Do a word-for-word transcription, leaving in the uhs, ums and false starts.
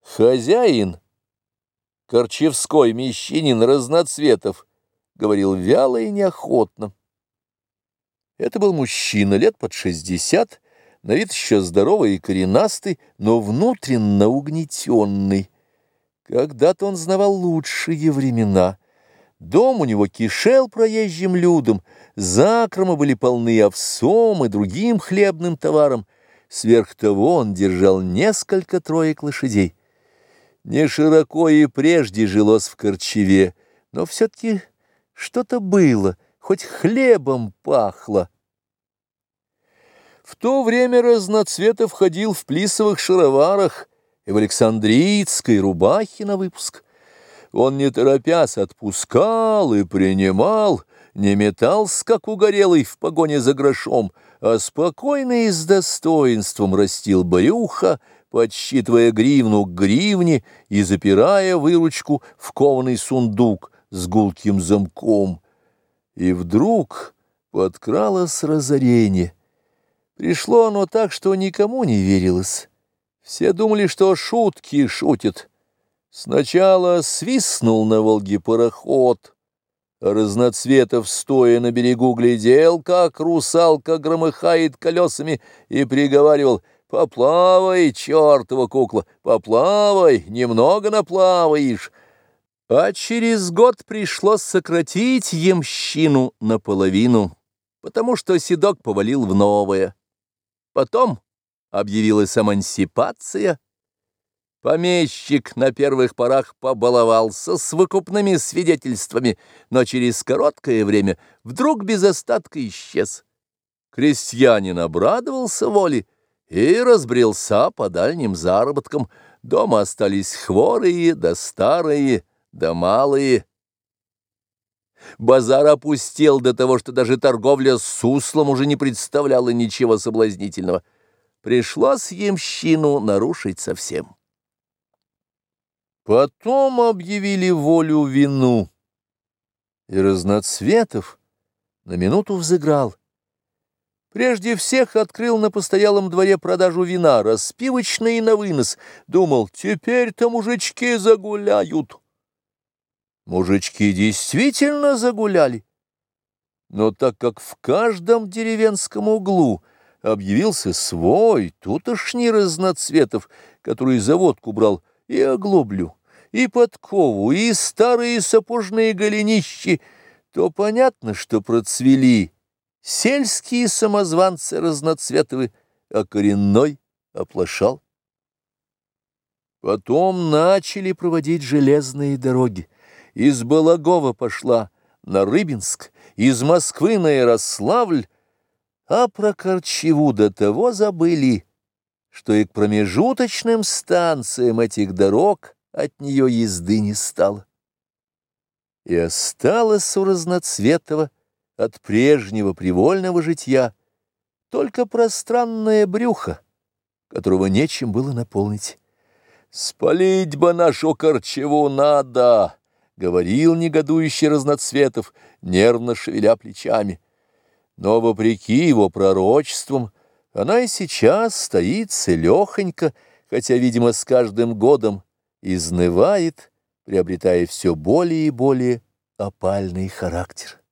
Хозяин, корчевской мещанин Разноцветов, говорил вяло и неохотно. Это был мужчина лет под шестьдесят, на вид еще здоровый и коренастый, но внутренно угнетенный. Когда-то он знавал лучшие времена. Дом у него кишел проезжим людом, закромы были полны овсом и другим хлебным товаром. Сверх того он держал несколько троек лошадей. Не широко и прежде жилось в корчеве, но все-таки что-то было, хоть хлебом пахло. В то время Разноцветов ходил в плисовых шароварах и в александрийской рубахе на выпуск. Он, не торопясь, отпускал и принимал, не метался, как угорелый, в погоне за грошом, а спокойно и с достоинством растил брюхо, подсчитывая гривну к гривне и запирая выручку в кованый сундук с гулким замком. И вдруг подкралось разорение. Пришло оно так, что никому не верилось. Все думали, что шутки шутят. Сначала свистнул на Волге пароход. Разноцветов, стоя на берегу, глядел, как русалка громыхает колесами, и приговаривал: «Поплавай, чертова кукла, поплавай, немного наплаваешь». А через год пришлось сократить ямщину наполовину, потому что седок повалил в новое. Потом объявилась эмансипация. Помещик на первых порах побаловался с выкупными свидетельствами, но через короткое время вдруг без остатка исчез. Крестьянин обрадовался воле и разбрелся по дальним заработкам. Дома остались хворые да старые да малые. Базар опустел до того, что даже торговля с суслом уже не представляла ничего соблазнительного. Пришлось ямщину нарушить совсем. Потом объявили волю вину, и Разноцветов на минуту взыграл. Прежде всех открыл на постоялом дворе продажу вина, распивочный на вынос. Думал, теперь-то мужички загуляют. Мужички действительно загуляли. Но так как в каждом деревенском углу объявился свой тутошний Разноцветов, который за водку брал и оглоблю, и подкову, и старые сапожные голенищи, то понятно, что процвели сельские самозванцы Разноцветовы, а коренной оплошал. Потом начали проводить железные дороги. Из Балагова пошла на Рыбинск, из Москвы на Ярославль, а про Корчеву до того забыли, что и к промежуточным станциям этих дорог от нее езды не стало. И осталось у Разноцветова от прежнего привольного житья только пространное брюхо, которого нечем было наполнить. «Спалить бы нашу Корчеву надо!» — говорил негодующий Разноцветов, нервно шевеля плечами. Но, вопреки его пророчествам, она и сейчас стоит целехонько, хотя, видимо, с каждым годом изнывает, приобретая все более и более опальный характер.